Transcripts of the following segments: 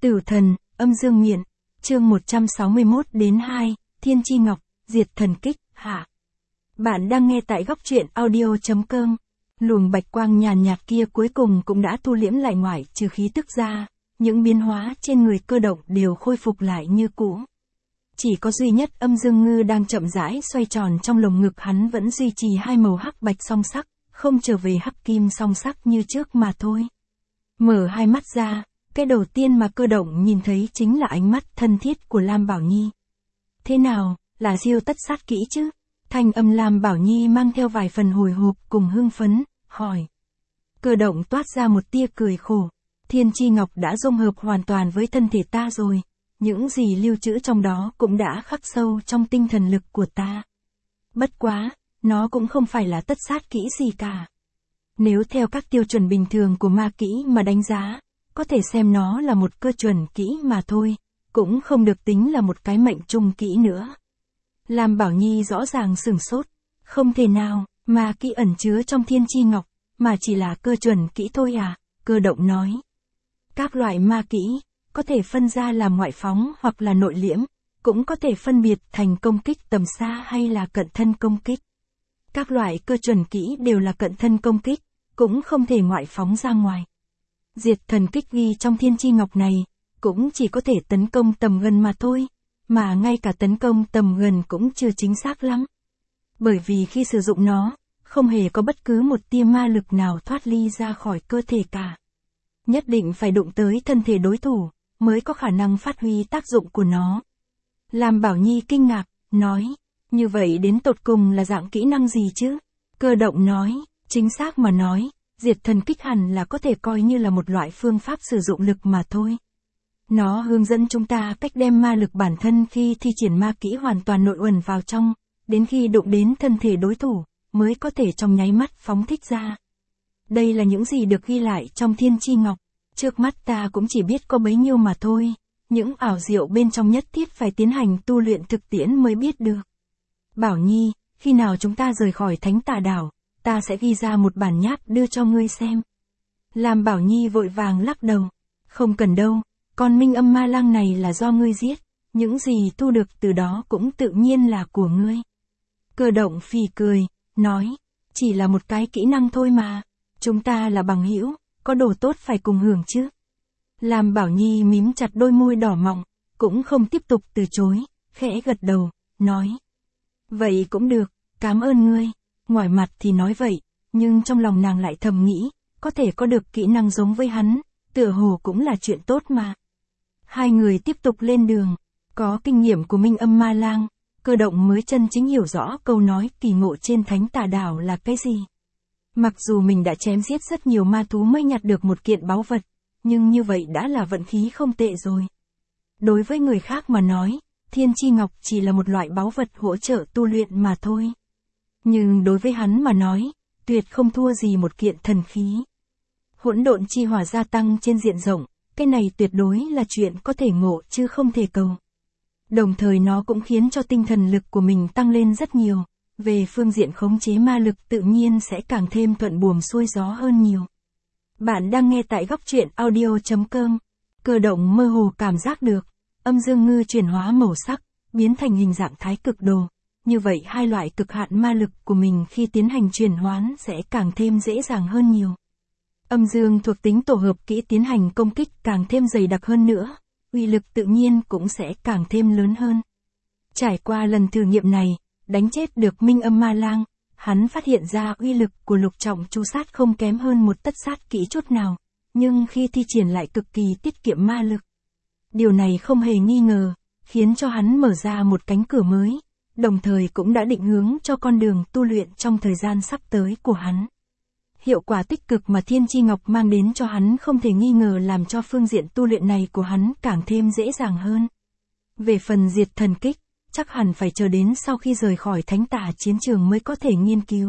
Tử thần, âm dương nghiện, chương 161-2, Thiên Chi Ngọc, diệt thần kích, hạ. Bạn đang nghe tại góc truyện audio.com. Luồng bạch quang nhàn nhạt kia cuối cùng cũng đã thu liễm lại ngoại trừ khí tức ra, những biến hóa trên người Cơ Động đều khôi phục lại như cũ. Chỉ có duy nhất âm dương ngư đang chậm rãi xoay tròn trong lồng ngực hắn vẫn duy trì hai màu hắc bạch song sắc, không trở về hắc kim song sắc như trước mà thôi. Mở hai mắt ra, cái đầu tiên mà Cơ Động nhìn thấy chính là ánh mắt thân thiết của Lam Bảo Nhi. Thế nào, là siêu tất sát kỹ chứ? Thanh âm Lam Bảo Nhi mang theo vài phần hồi hộp cùng hưng phấn, hỏi. Cơ Động toát ra một tia cười khổ. Thiên Chi Ngọc đã dung hợp hoàn toàn với thân thể ta rồi. Những gì lưu trữ trong đó cũng đã khắc sâu trong tinh thần lực của ta. Bất quá, nó cũng không phải là tất sát kỹ gì cả. Nếu theo các tiêu chuẩn bình thường của ma kỹ mà đánh giá, có thể xem nó là một cơ chuẩn kỹ mà thôi, cũng không được tính là một cái mệnh trung kỹ nữa. Lam Bảo Nhi rõ ràng sửng sốt, không thể nào, ma kỹ ẩn chứa trong Thiên Chi Ngọc, mà chỉ là cơ chuẩn kỹ thôi à, Cơ Động nói. Các loại ma kỹ, có thể phân ra làm ngoại phóng hoặc là nội liễm, cũng có thể phân biệt thành công kích tầm xa hay là cận thân công kích. Các loại cơ chuẩn kỹ đều là cận thân công kích, cũng không thể ngoại phóng ra ngoài. Diệt thần kích ghi trong Thiên Chi Ngọc này, cũng chỉ có thể tấn công tầm gần mà thôi, mà ngay cả tấn công tầm gần cũng chưa chính xác lắm. Bởi vì khi sử dụng nó, không hề có bất cứ một tia ma lực nào thoát ly ra khỏi cơ thể cả. Nhất định phải đụng tới thân thể đối thủ, mới có khả năng phát huy tác dụng của nó. Lam Bảo Nhi kinh ngạc, nói, như vậy đến tột cùng là dạng kỹ năng gì chứ? Cơ Động nói, chính xác mà nói, diệt thần kích hẳn là có thể coi như là một loại phương pháp sử dụng lực mà thôi. Nó hướng dẫn chúng ta cách đem ma lực bản thân khi thi triển ma kỹ hoàn toàn nội uẩn vào trong, đến khi đụng đến thân thể đối thủ, mới có thể trong nháy mắt phóng thích ra. Đây là những gì được ghi lại trong Thiên Chi Ngọc, trước mắt ta cũng chỉ biết có bấy nhiêu mà thôi, những ảo diệu bên trong nhất thiết phải tiến hành tu luyện thực tiễn mới biết được. Bảo Nhi, khi nào chúng ta rời khỏi Thánh Tà Đảo, ta sẽ ghi ra một bản nháp đưa cho ngươi xem. Lam Bảo Nhi vội vàng lắc đầu, không cần đâu, con Minh Âm Ma Lang này là do ngươi giết, những gì thu được từ đó cũng tự nhiên là của ngươi. Cơ Động phì cười, nói, chỉ là một cái kỹ năng thôi mà, chúng ta là bằng hữu, có đồ tốt phải cùng hưởng chứ. Lam Bảo Nhi mím chặt đôi môi đỏ mọng, cũng không tiếp tục từ chối, khẽ gật đầu, nói. Vậy cũng được, cảm ơn ngươi. Ngoài mặt thì nói vậy, nhưng trong lòng nàng lại thầm nghĩ, có thể có được kỹ năng giống với hắn, tựa hồ cũng là chuyện tốt mà. Hai người tiếp tục lên đường, có kinh nghiệm của Minh Âm Ma Lang, Cơ Động mới chân chính hiểu rõ câu nói kỳ ngộ trên Thánh Tà Đảo là cái gì. Mặc dù mình đã chém giết rất nhiều ma thú mới nhặt được một kiện báu vật, nhưng như vậy đã là vận khí không tệ rồi. Đối với người khác mà nói, Thiên Chi Ngọc chỉ là một loại báu vật hỗ trợ tu luyện mà thôi. Nhưng đối với hắn mà nói, tuyệt không thua gì một kiện thần khí. Hỗn độn chi hỏa gia tăng trên diện rộng, cái này tuyệt đối là chuyện có thể ngộ chứ không thể cầu. Đồng thời nó cũng khiến cho tinh thần lực của mình tăng lên rất nhiều, về phương diện khống chế ma lực tự nhiên sẽ càng thêm thuận buồm xuôi gió hơn nhiều. Bạn đang nghe tại góc truyện audio.com. Cơ Động mơ hồ cảm giác được, âm dương ngư chuyển hóa màu sắc, biến thành hình dạng thái cực đồ. Như vậy hai loại cực hạn ma lực của mình khi tiến hành chuyển hoán sẽ càng thêm dễ dàng hơn nhiều. Âm dương thuộc tính tổ hợp kỹ tiến hành công kích càng thêm dày đặc hơn nữa, uy lực tự nhiên cũng sẽ càng thêm lớn hơn. Trải qua lần thử nghiệm này, đánh chết được Minh Âm Ma Lang, hắn phát hiện ra uy lực của lục trọng chu sát không kém hơn một tất sát kỹ chút nào, nhưng khi thi triển lại cực kỳ tiết kiệm ma lực. Điều này không hề nghi ngờ, khiến cho hắn mở ra một cánh cửa mới, đồng thời cũng đã định hướng cho con đường tu luyện trong thời gian sắp tới của hắn. Hiệu quả tích cực mà Thiên Chi Ngọc mang đến cho hắn không thể nghi ngờ làm cho phương diện tu luyện này của hắn càng thêm dễ dàng hơn. Về phần diệt thần kích, chắc hẳn phải chờ đến sau khi rời khỏi Thánh Tà chiến trường mới có thể nghiên cứu.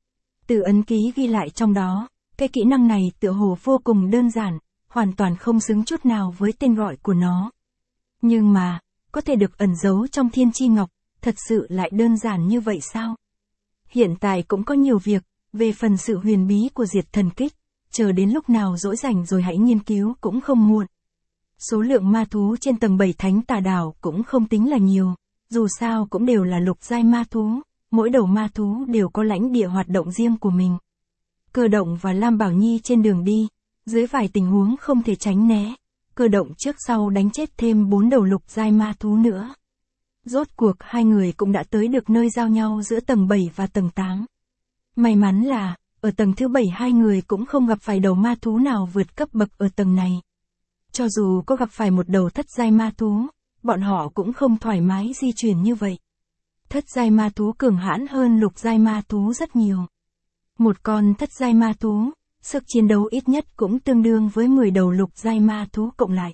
Từ ấn ký ghi lại trong đó, cái kỹ năng này tựa hồ vô cùng đơn giản, hoàn toàn không xứng chút nào với tên gọi của nó. Nhưng mà, có thể được ẩn giấu trong Thiên Chi Ngọc, thật sự lại đơn giản như vậy sao? Hiện tại cũng có nhiều việc, về phần sự huyền bí của diệt thần kích, chờ đến lúc nào rỗi rảnh rồi hãy nghiên cứu cũng không muộn. Số lượng ma thú trên tầng 7 thánh tà đảo cũng không tính là nhiều, dù sao cũng đều là lục giai ma thú, mỗi đầu ma thú đều có lãnh địa hoạt động riêng của mình. Cơ động và Lam Bảo Nhi trên đường đi, dưới vài tình huống không thể tránh né, cơ động trước sau đánh chết thêm 4 đầu lục giai ma thú nữa. Rốt cuộc hai người cũng đã tới được nơi giao nhau giữa tầng 7 và tầng 8. May mắn là, ở tầng thứ 7 hai người cũng không gặp phải đầu ma thú nào vượt cấp bậc ở tầng này. Cho dù có gặp phải một đầu thất giai ma thú, bọn họ cũng không thoải mái di chuyển như vậy. Thất giai ma thú cường hãn hơn lục giai ma thú rất nhiều. Một con thất giai ma thú, sức chiến đấu ít nhất cũng tương đương với 10 đầu lục giai ma thú cộng lại.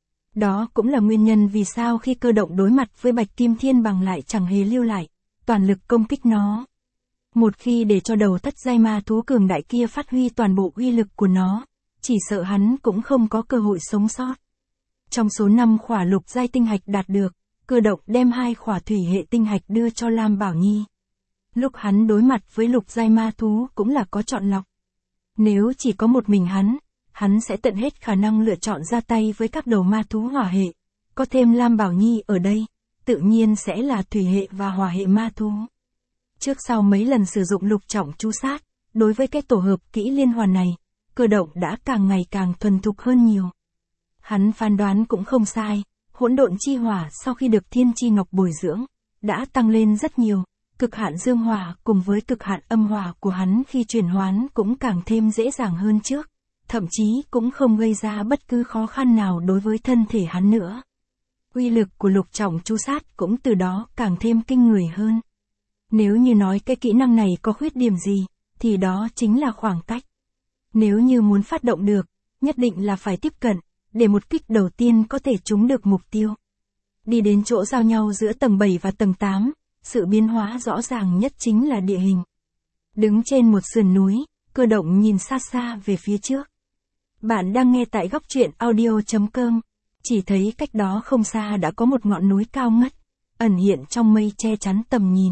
Đó cũng là nguyên nhân vì sao khi cơ động đối mặt với Bạch Kim Thiên Bằng lại chẳng hề lưu lại, toàn lực công kích nó. Một khi để cho đầu thất giai ma thú cường đại kia phát huy toàn bộ uy lực của nó, chỉ sợ hắn cũng không có cơ hội sống sót. Trong số 5 khỏa lục giai tinh hạch đạt được, cơ động đem 2 khỏa thủy hệ tinh hạch đưa cho Lam Bảo Nhi. Lúc hắn đối mặt với lục giai ma thú cũng là có chọn lọc. Nếu chỉ có một mình hắn sẽ tận hết khả năng lựa chọn ra tay với các đầu ma thú hỏa hệ. Có thêm Lam Bảo Nhi ở đây, tự nhiên sẽ là thủy hệ và hỏa hệ ma thú. Trước sau mấy lần sử dụng lục trọng chu sát, đối với cái tổ hợp kỹ liên hoàn này, cơ động đã càng ngày càng thuần thục hơn nhiều. Hắn phán đoán cũng không sai, hỗn độn chi hỏa sau khi được thiên chi ngọc bồi dưỡng, đã tăng lên rất nhiều, cực hạn dương hỏa cùng với cực hạn âm hỏa của hắn khi chuyển hoán cũng càng thêm dễ dàng hơn trước, thậm chí cũng không gây ra bất cứ khó khăn nào đối với thân thể hắn nữa. Uy lực của lục trọng chu sát cũng từ đó càng thêm kinh người hơn. Nếu như nói cái kỹ năng này có khuyết điểm gì, thì đó chính là khoảng cách. Nếu như muốn phát động được, nhất định là phải tiếp cận, để một kích đầu tiên có thể trúng được mục tiêu. Đi đến chỗ giao nhau giữa tầng 7 và tầng 8, sự biến hóa rõ ràng nhất chính là địa hình. Đứng trên một sườn núi, cơ động nhìn xa xa về phía trước. Bạn đang nghe tại góc truyện audio.com, chỉ thấy cách đó không xa đã có một ngọn núi cao ngất, ẩn hiện trong mây che chắn tầm nhìn.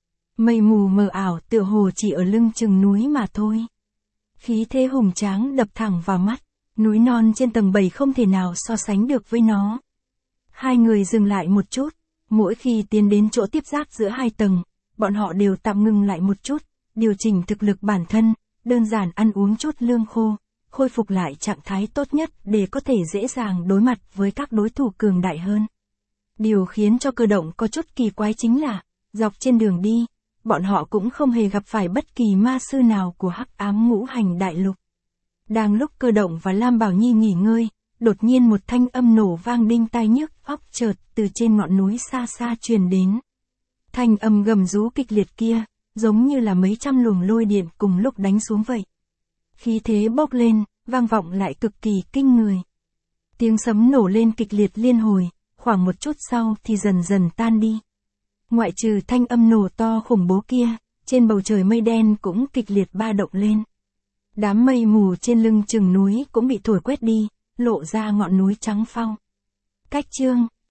Mây mù mờ ảo tựa hồ chỉ ở lưng chừng núi mà thôi. Khí thế hùng tráng đập thẳng vào mắt, núi non trên tầng 7 không thể nào so sánh được với nó. Hai người dừng lại một chút, mỗi khi tiến đến chỗ tiếp giáp giữa hai tầng, bọn họ đều tạm ngừng lại một chút, điều chỉnh thực lực bản thân, đơn giản ăn uống chút lương khô, khôi phục lại trạng thái tốt nhất để có thể dễ dàng đối mặt với các đối thủ cường đại hơn. Điều khiến cho cơ động có chút kỳ quái chính là, dọc trên đường đi, bọn họ cũng không hề gặp phải bất kỳ ma sư nào của Hắc Ám Ngũ Hành Đại Lục. Đang lúc cơ động và Lam Bảo Nhi nghỉ ngơi, đột nhiên một thanh âm nổ vang đinh tai nhức óc chợt từ trên ngọn núi xa xa truyền đến. Thanh âm gầm rú kịch liệt kia, giống như là mấy trăm luồng lôi điện cùng lúc đánh xuống vậy. Khí thế bốc lên, vang vọng lại cực kỳ kinh người. Tiếng sấm nổ lên kịch liệt liên hồi, khoảng một chút sau thì dần dần tan đi. Ngoại trừ thanh âm nổ to khủng bố kia, trên bầu trời mây đen cũng kịch liệt ba động lên. Đám mây mù trên lưng chừng núi cũng bị thổi quét đi, lộ ra ngọn núi trắng phau. Cách chương